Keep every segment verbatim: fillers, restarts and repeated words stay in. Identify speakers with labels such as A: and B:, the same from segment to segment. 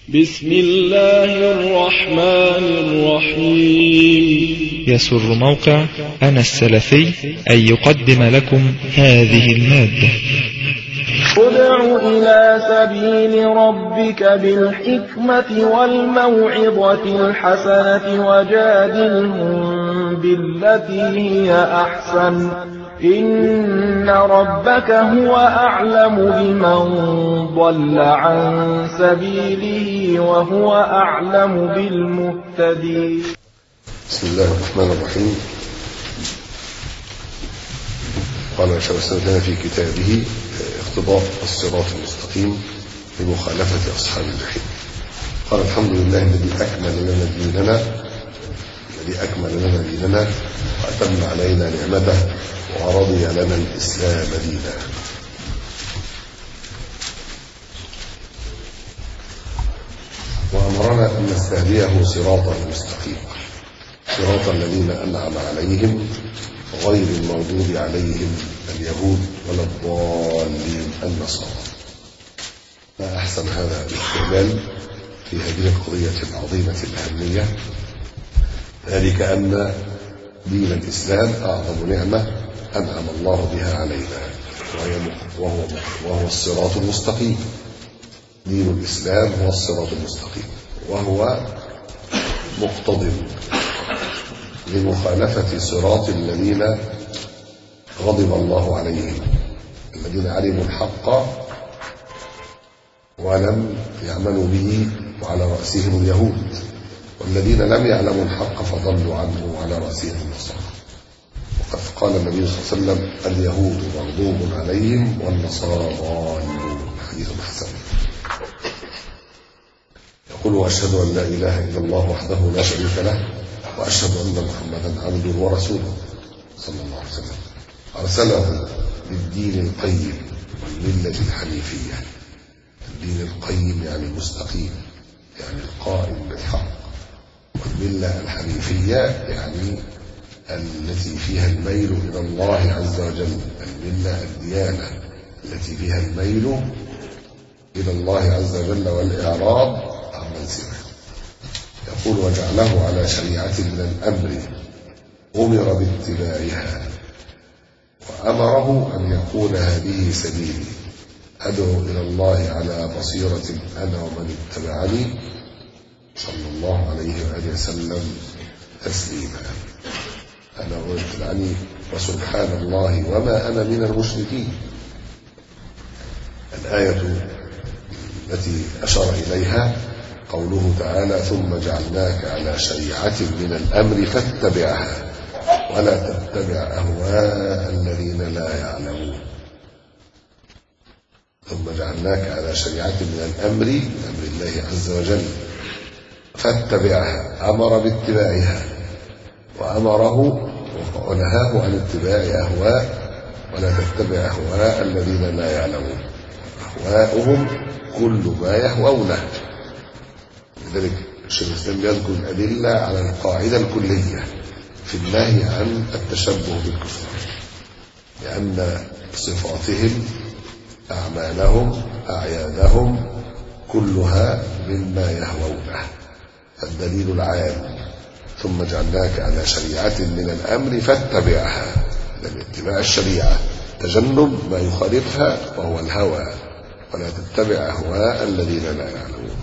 A: بسم الله الرحمن الرحيم.
B: يسر موقع أنا السلفي أن يقدم لكم هذه المادة.
C: ادع إلى سبيل ربك بالحكمة والموعظة الحسنة وجادلهم بالتي هي أحسن إن ربك هو أعلم بمن ضل عن سبيله وهو أعلم بالمهتدين.
D: بسم الله الرحمن الرحيم. قال شيخ الإسلام في كتابه اقتضاء الصراط المستقيم بمخالفة أصحاب الجحيم. قال الحمد لله الذي أكمل لنا ديننا الذي أكمل لنا ديننا وأتم علينا نعمته ورضي لنا الإسلام دينا. وأمرنا أن نستهديه صراطا مستقيما صراط الذين أنعم عليهم غير المغضوب عليهم اليهود ولا الضالين النصارى. ما أحسن هذا الاستقبال في هذه القضية العظيمة الأهمية، ذلك أن دين الإسلام أعظم نعمة أنعم الله بها علينا، وهو, وهو الصراط المستقيم. دين الإسلام هو الصراط المستقيم، وهو مقتضٍ لمخالفة صراط الذين غضب الله عليهم، الذين علموا الحق ولم يعملوا به وعلى رأسهم اليهود، والذين لم يعلموا الحق فضلوا عنه وعلى رأسهم النصارى. وقد قال النبي صلى الله عليه وسلم: اليهود مغضوب عليهم والنصارى ضالون. حديث حسن. يقول: وأشهد أن لا إله إلا الله وحده لا شريك له وأشهد أن محمدا عبده ورسوله صلى الله عليه وسلم، أرسله بالدين القيم والملة الحنيفية. الدين القيم يعني المستقيم، يعني القائم بالحق، والملة الحنيفية يعني التي فيها الميل إلى الله عز وجل. الملة الديانة التي فيها الميل إلى الله عز وجل والإعراض عمن سواه. يقول: وجعله على شريعة من الأمر أمر باتباعها، وأمره أن يقول: هذه سبيلي أدعو إلى الله على بصيرة أنا ومن اتبعني، صلى الله عليه وآله وسلم تسليما. أنا ومن اتبعني وسبحان الله وما أنا من المشركين. الآية التي أشار إليها قوله تعالى: ثم جعلناك على شريعة من الأمر فاتبعها ولا تتبع أهواء الذين لا يعلمون. ثم جعلناك على شريعة من الأمر، من أمر الله عز وجل، فاتبعها، أمر باتباعها، وأمره ونهاه عن اتباع أهواء، ولا تتبع أهواء الذين لا يعلمون. أهواؤهم كل ما يهوونه. لذلك الشيخ الإسلام يذكر الأدلة على القاعدة الكلية في النهي عن التشبه بالكفار، لأن صفاتهم، أعمالهم، أعيادهم كلها مما يهوونه. الدليل العام: ثم جعلناك على شريعة من الأمر فاتبعها، لأن اتباع الشريعة تجنب ما يخالفها وهو الهوى، ولا تتبع أهواء الذين لا يعلمون.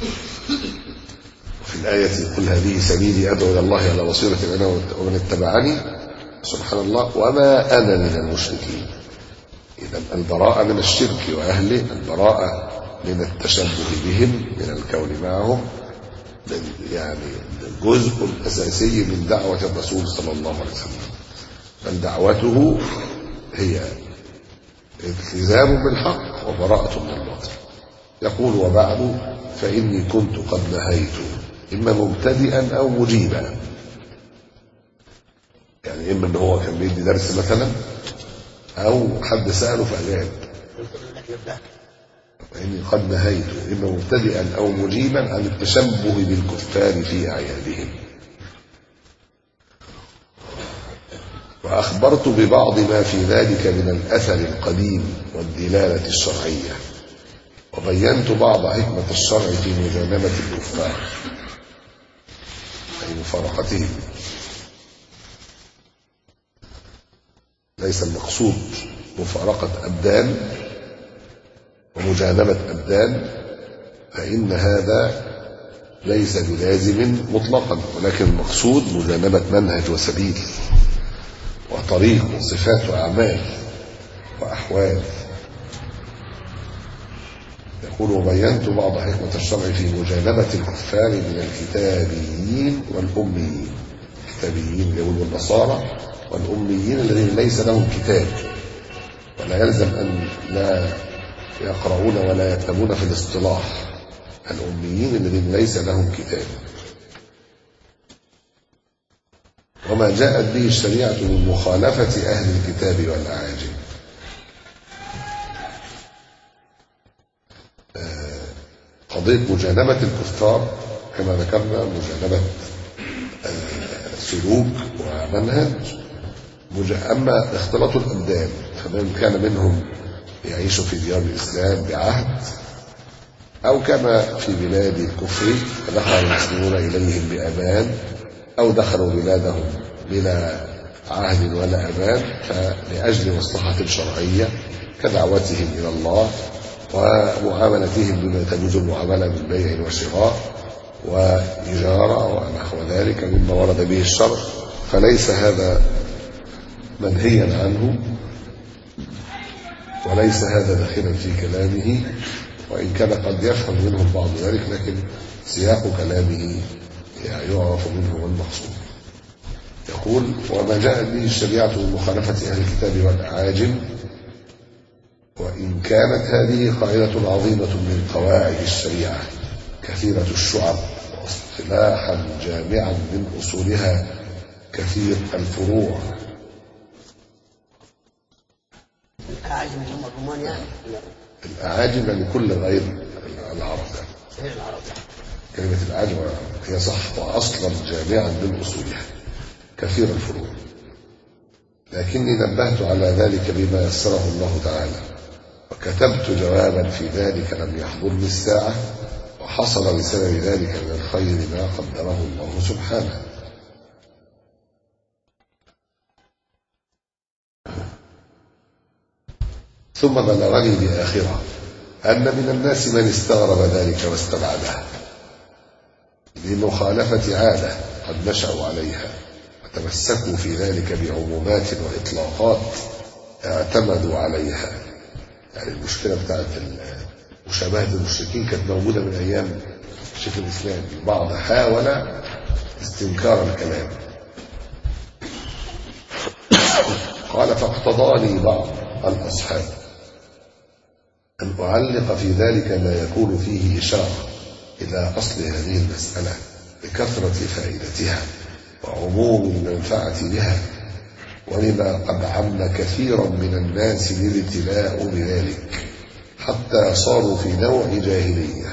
D: في الآية: قل هذه سبيلي أدعو إلى الله على بصيرة أنا ومن اتبعني، سبحان الله، وما أنا من المشركين. إذا البراءة من الشرك وأهله، البراءة من التشبه بهم، من الكون معهم، يعني جزء أساسي من دعوة الرسول صلى الله عليه وسلم. بل دعوته هي التزام بالحق وبراءة من الباطل. يقول: وبعد فإني كنت قد نهيت، إما مبتدئا أو مجيبا. يعني إما إن هو كان بيدي درس مثلا، أو حد سأله فأجاب. فإني قد نهيت إما مبتدئا أو مجيبا عن التشبه بالكفار في أعيادهم. وأخبرت ببعض ما في ذلك من الأثر القديم والدلالة الشرعية، وبينت بعض حكمة الشرع في مجانبة الكفار أي مفارقتهم. ليس المقصود مفارقة أبدان ومجانبة أبدان، فإن هذا ليس بلازم مطلقا، ولكن المقصود مجانبة منهج وسبيل وطريق وصفات وأعمال وأحوال. يقول وبينت بعض حكمة الشرع في مجانبة الكفار من الكتابيين والأميين. الكتابيين اليهود والنصارى، والأميين الذين ليس لهم كتاب، ولا يلزم أن لا يقرؤون ولا يكتبون في الاصطلاح. الأميين الذين ليس لهم كتاب. وما جاءت به الشريعة من مخالفة أهل الكتاب والأعاجم. قضية مجانبة الكفار كما ذكرنا مجانبة سلوك ومنهج. أما اختلاط الأبدان فمن كان منهم يعيش في ديار الإسلام بعهد، أو كما في بلاد الكفر فدخل المسلمون إليهم بأمان، أو دخلوا بلادهم بلا عهد ولا أمان، فلأجل مصلحة شرعية كدعوتهم إلى الله ومعاملتهم بما تجوز المعاملة من بيع وشراء وإجارة ونحو ذلك مما ورد به الشرع، فليس هذا منهيا عنه وليس هذا داخلا في كلامه، وإن كان قد يفهم منهم بعض ذلك، لكن سياق كلامه يعرف منه المقصود. يقول وما جاءت به الشريعة من مخالفة أهل الكتاب والأعاجم، وإن كانت هذه قاعدة عظيمة من قواعد الشريعة كثيرة الشعب واصطلاحا جامعا من أصولها كثير الفروع.
E: الأعاجم هم الرومان يعني؟
D: الأعاجم يعني كل غير العرب.
E: غير العرب.
D: كلمة الأعاجم هي صح وأصلا جامعا من أصولها كثير الفروع، لكني نبهت على ذلك بما يسره الله تعالى، وكتبت جوابا في ذلك لم يحضرني الساعة، وحصل بسبب ذلك من الخير ما قدره الله سبحانه. ثم بلغني بآخرة أن من الناس من استغرب ذلك واستبعده لمخالفة عادة قد نشأوا عليها، وتمسكوا في ذلك بعمومات وإطلاقات اعتمدوا عليها. يعني المشكلة بتاعت مشابهة المشركين كانت موجودة من أيام الشيخ الإسلام. البعض حاول استنكار الكلام. قال فاقتضاني بعض الأصحاب أن أعلق في ذلك ما يكون فيه إشارة إلى أصل هذه المسألة بكثرة فائدتها وعموم المنفعة بها، ولما قد عم كثيرا من الناس الابتلاء بذلك حتى صاروا في نوع جاهلية.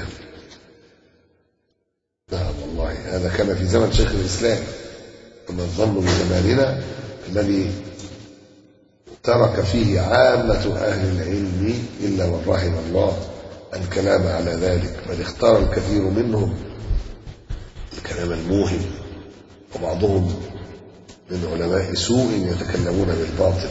D: نعم والله هذا كان في زمن شيخ الإسلام، وما الظن بزماننا الذي ترك فيه عامة أهل العلم إلا من رحم الله الكلام على ذلك، بل اختار الكثير منهم الكلام الموهم، وبعضهم من علماء سوء يتكلمون بالباطل.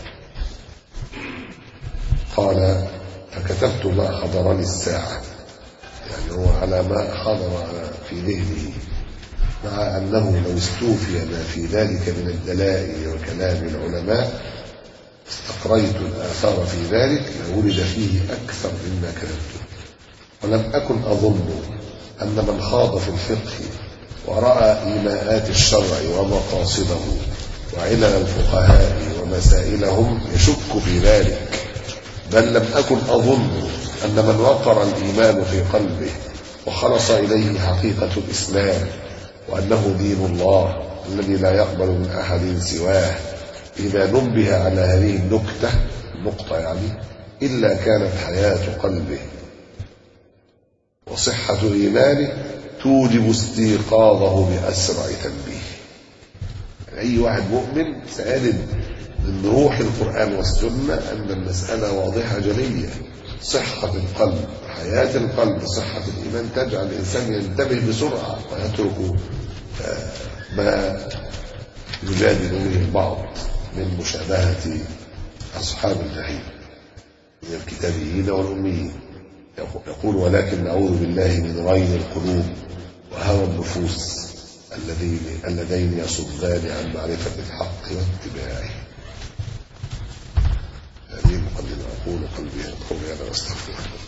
D: قال فكتبت ما حضرني الساعة، يعني هو على ما حضر في ذهنه، مع أنه لو استوفي ما في ذلك من الدلائل وكلام العلماء استقريت الآثار في ذلك لولد فيه أكثر مما كتبته. ولم أكن أظن أن من خاض في الفقه ورأى إيماءات الشرع ومقاصده وعلل الفقهاء ومسائلهم يشك في ذلك، بل لم أكن أظن أن من وقر الإيمان في قلبه وخلص إليه حقيقة الإسلام وأنه دين الله الذي لا يقبل من أحد سواه، إذا نبه على هذه النكتة النقطة يعني إلا كانت حياة قلبه وصحة إيمانه توجب استيقاظه بأسرع تنبيه. أي واحد مؤمن سيجد من روح القرآن والسنة أن المسألة واضحة جلية، صحة القلب، حياة القلب، صحة الإيمان تجعل الإنسان ينتبه بسرعة ويترك ما يجادل به البعض من مشابهة أصحاب الجحيم من الكتابيين والأميين. يقول ولكن نعوذ بالله من غيظ القلوب وهوى النفوس اللذين اللذين يصدان عن معرفة الحق واتباعه. هذه المقدمة. أقول قلبي قولي هذا واستغفر الله.